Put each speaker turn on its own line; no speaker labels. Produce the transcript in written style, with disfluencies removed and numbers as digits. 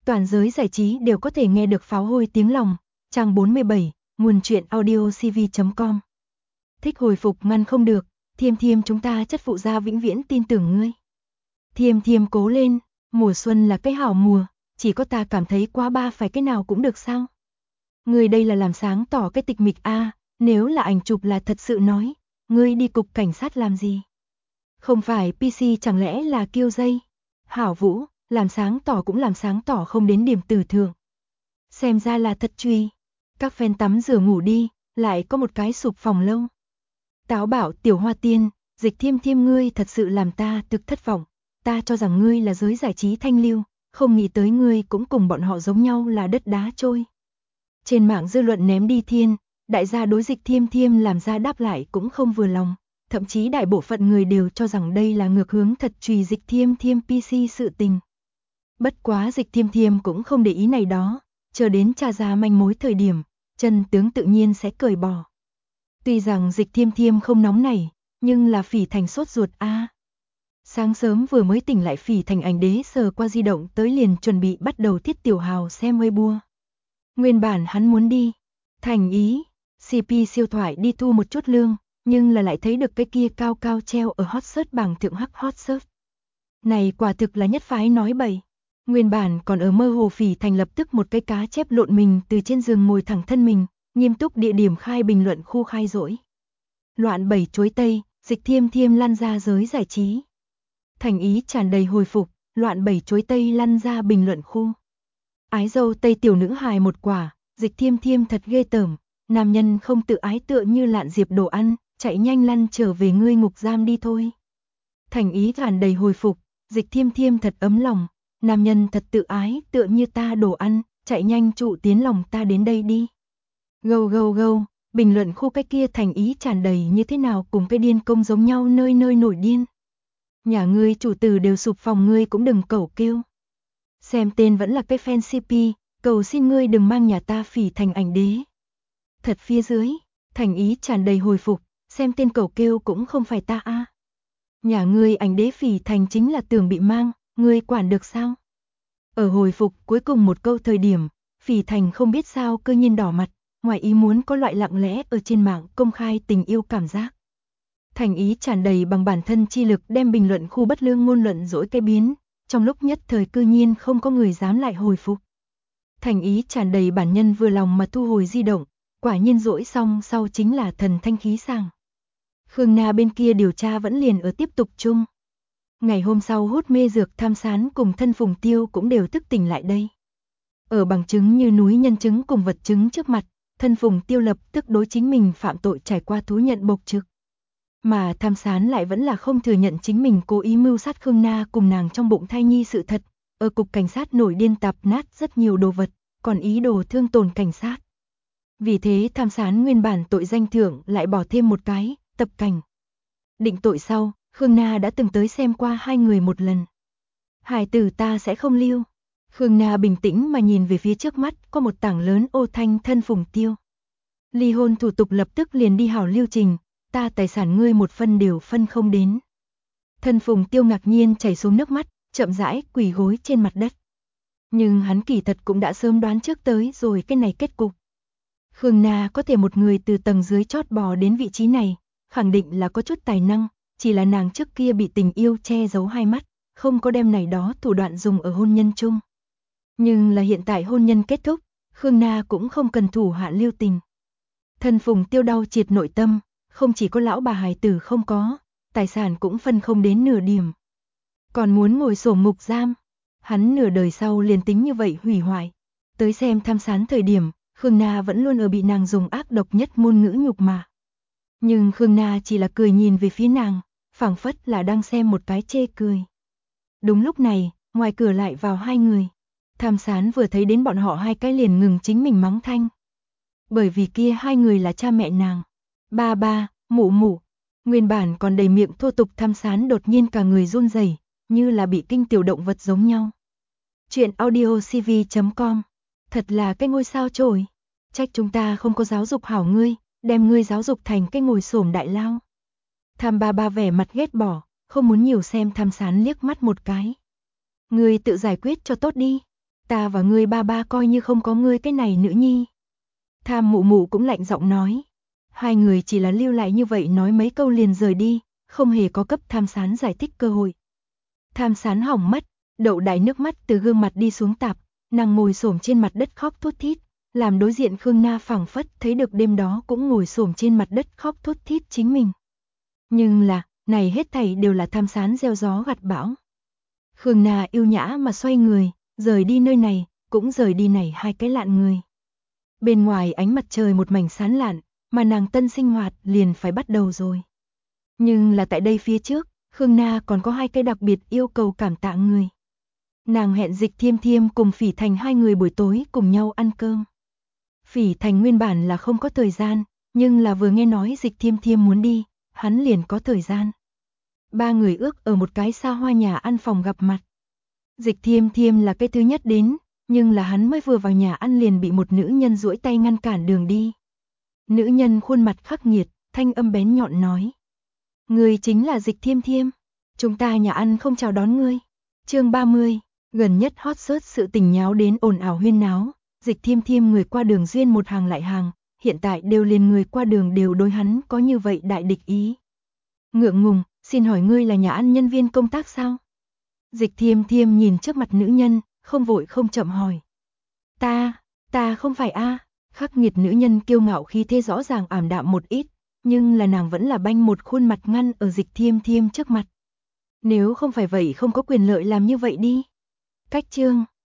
Toàn giới giải trí đều có thể nghe được pháo hôi tiếng lòng. Trang 47, nguồn truyện audio cv.com. Thích hồi phục ngăn không được, Thiêm Thiêm chúng ta chất phụ gia vĩnh viễn tin tưởng ngươi. Thiêm Thiêm cố lên, mùa xuân là cái hảo mùa, chỉ có ta cảm thấy quá ba phải cái nào cũng được sao. Ngươi đây là làm sáng tỏ cái tịch mịch a, nếu là ảnh chụp là thật sự nói, ngươi đi cục cảnh sát làm gì? Không phải PC chẳng lẽ là kiêu dây? Hảo Vũ, làm sáng tỏ cũng làm sáng tỏ không đến điểm tử thưởng. Xem ra là thật truy. Các fan tắm rửa ngủ đi, lại có một cái sụp phòng lâu. Táo bảo Tiểu Hoa Tiên, Dịch Thiêm Thiêm ngươi thật sự làm ta thực thất vọng. Ta cho rằng ngươi là giới giải trí thanh lưu, không nghĩ tới ngươi cũng cùng bọn họ giống nhau là đất đá trôi. Trên mạng dư luận ném đi thiên, đại gia đối Dịch Thiêm Thiêm làm ra đáp lại cũng không vừa lòng. Thậm chí đại bộ phận người đều cho rằng đây là ngược hướng thật trùy Dịch Thiêm Thiêm PC sự tình. Bất quá Dịch Thiêm Thiêm cũng không để ý này đó, chờ đến tra ra manh mối thời điểm, chân tướng tự nhiên sẽ cởi bỏ. Tuy rằng Dịch Thiêm Thiêm không nóng nảy, nhưng là Phỉ Thành sốt ruột a. Sáng sớm vừa mới tỉnh lại Phỉ Thành ảnh đế sờ qua di động tới liền chuẩn bị bắt đầu Thiết Tiểu Hào xem Weibo. Nguyên bản hắn muốn đi, thành ý, CP siêu thoại đi thu một chút lương, nhưng là lại thấy được cái kia cao cao treo ở hot search bảng thượng hắc hot search. Này quả thực là nhất phái nói bậy. Nguyên bản còn ở mơ hồ Phỉ Thành lập tức một cái cá chép lộn mình từ trên giường ngồi thẳng thân mình, nghiêm túc địa điểm khai bình luận khu khai dỗi. Loạn bẩy chuối tây, Dịch Thiêm Thiêm lăn ra giới giải trí. Thành ý tràn đầy hồi phục, loạn bẩy chuối tây lăn ra bình luận khu. Ái dâu tây tiểu nữ hài một quả, Dịch Thiêm Thiêm thật ghê tởm, nam nhân không tự ái tựa như lạn diệp đồ ăn, chạy nhanh lăn trở về ngươi ngục giam đi thôi. Thành ý tràn đầy hồi phục, Dịch Thiêm Thiêm thật ấm lòng, nam nhân thật tự ái tựa như ta đồ ăn, chạy nhanh trụ tiến lòng ta đến đây đi. Gâu gâu gâu, bình luận khu cái kia thành ý tràn đầy như thế nào cùng cái điên công giống nhau nơi nơi nổi điên. Nhà ngươi chủ tử đều sụp phòng ngươi cũng đừng cẩu kêu. Xem tên vẫn là cái fan CP, cầu xin ngươi đừng mang nhà ta Phỉ Thành ảnh đế. Thật phía dưới, thành ý tràn đầy hồi phục, xem tên cẩu kêu cũng không phải ta a. Nhà ngươi ảnh đế Phỉ Thành chính là tưởng bị mang, ngươi quản được sao? Ở hồi phục cuối cùng một câu thời điểm, Phỉ Thành không biết sao cơ nhiên đỏ mặt, ngoài ý muốn có loại lặng lẽ ở trên mạng công khai tình yêu cảm giác. Thành ý tràn đầy bằng bản thân chi lực đem bình luận khu bất lương ngôn luận dỗi cái biến, trong lúc nhất thời cư nhiên không có người dám lại hồi phục. Thành ý tràn đầy bản nhân vừa lòng mà thu hồi di động, quả nhiên dỗi xong sau chính là thần thanh khí sảng. Khương Na bên kia điều tra vẫn liền ở tiếp tục chung. Ngày hôm sau hút mê dược Tham Sán cùng thân Phùng Tiêu cũng đều thức tỉnh lại đây. Ở bằng chứng như núi nhân chứng cùng vật chứng trước mặt, thân Phùng Tiêu lập tức đối chính mình phạm tội trải qua thú nhận bộc trực. Mà Tham Sán lại vẫn là không thừa nhận chính mình cố ý mưu sát Khương Na cùng nàng trong bụng thai nhi sự thật, ở cục cảnh sát nổi điên tạp nát rất nhiều đồ vật, còn ý đồ thương tổn cảnh sát. Vì thế Tham Sán nguyên bản tội danh thưởng lại bỏ thêm một cái, tập cảnh. Định tội sau, Khương Na đã từng tới xem qua hai người một lần. Hải tử ta sẽ không lưu. Khương Na bình tĩnh mà nhìn về phía trước mắt có một tảng lớn ô thanh thân Phùng Tiêu. Ly hôn thủ tục lập tức liền đi hảo lưu trình, ta tài sản ngươi một phân đều phân không đến. Thân Phùng Tiêu ngạc nhiên chảy xuống nước mắt, chậm rãi quỳ gối trên mặt đất. Nhưng hắn kỳ thật cũng đã sớm đoán trước tới rồi cái này kết cục. Khương Na có thể một người từ tầng dưới chót bò đến vị trí này, khẳng định là có chút tài năng, chỉ là nàng trước kia bị tình yêu che giấu hai mắt, không có đem này đó thủ đoạn dùng ở hôn nhân chung. Nhưng là hiện tại hôn nhân kết thúc, Khương Na cũng không cần thủ hạ lưu tình. Thân Phùng Tiêu đau triệt nội tâm, không chỉ có lão bà hài tử không có, tài sản cũng phân không đến nửa điểm. Còn muốn ngồi xổm ngục giam, hắn nửa đời sau liền tính như vậy hủy hoại. Tới xem Tham Sán thời điểm, Khương Na vẫn luôn ở bị nàng dùng ác độc nhất ngôn ngữ nhục mạ. Nhưng Khương Na chỉ là cười nhìn về phía nàng, phảng phất là đang xem một cái chê cười. Đúng lúc này, ngoài cửa lại vào hai người. Tham Sán vừa thấy đến bọn họ hai cái liền ngừng chính mình mắng thanh. Bởi vì kia hai người là cha mẹ nàng. Ba ba, mụ mụ. Nguyên bản còn đầy miệng thô tục Tham Sán đột nhiên cả người run rẩy, như là bị kinh tiểu động vật giống nhau. Chuyện audio cv.com. Thật là cái ngôi sao chổi. Trách chúng ta không có giáo dục hảo ngươi, đem ngươi giáo dục thành cái ngồi xổm đại lao. Tham ba ba vẻ mặt ghét bỏ, không muốn nhiều xem Tham Sán liếc mắt một cái. Ngươi tự giải quyết cho tốt đi. Ta và ngươi ba ba coi như không có ngươi cái này nữ nhi. Tham Mụ Mụ cũng lạnh giọng nói. Hai người chỉ là lưu lại như vậy nói mấy câu liền rời đi, không hề có cấp Tham Sán giải thích cơ hội. Tham Sán hỏng mắt, đậu đài nước mắt từ gương mặt đi xuống tạp, nàng ngồi xổm trên mặt đất khóc thút thít, làm đối diện Khương Na phảng phất thấy được đêm đó cũng ngồi xổm trên mặt đất khóc thút thít chính mình. Nhưng là, này hết thảy đều là Tham Sán gieo gió gặt bão. Khương Na yêu nhã mà xoay người, rời đi nơi này, cũng rời đi này hai cái lạn người. Bên ngoài ánh mặt trời một mảnh sáng lạn, mà nàng tân sinh hoạt liền phải bắt đầu rồi. Nhưng là tại đây phía trước, Khương Na còn có hai cái đặc biệt yêu cầu cảm tạ người. Nàng hẹn Dịch Thiêm Thiêm cùng Phỉ Thành hai người buổi tối cùng nhau ăn cơm. Phỉ Thành nguyên bản là không có thời gian, nhưng là vừa nghe nói Dịch Thiêm Thiêm muốn đi, hắn liền có thời gian. Ba người ước ở một cái xa hoa nhà ăn phòng gặp mặt. Dịch Thiêm Thiêm là cái thứ nhất đến, nhưng là hắn mới vừa vào nhà ăn liền bị một nữ nhân duỗi tay ngăn cản đường đi. Nữ nhân khuôn mặt khắc nghiệt, thanh âm bén nhọn nói. Ngươi chính là Dịch Thiêm Thiêm, chúng ta nhà ăn không chào đón ngươi. Chương 30, gần nhất hot search sự tình nháo đến ồn ào huyên náo, Dịch Thiêm Thiêm người qua đường duyên một hàng lại hàng, hiện tại đều liền người qua đường đều đối hắn có như vậy đại địch ý. Ngượng ngùng, xin hỏi ngươi là nhà ăn nhân viên công tác sao? Dịch Thiêm Thiêm nhìn trước mặt nữ nhân, không vội không chậm hỏi. Ta không phải a. Khắc nghiệt nữ nhân kiêu ngạo khi thế rõ ràng ảm đạm một ít, nhưng là nàng vẫn là banh một khuôn mặt ngăn ở Dịch Thiêm Thiêm trước mặt. Nếu không phải vậy không có quyền lợi làm như vậy đi. Cách chương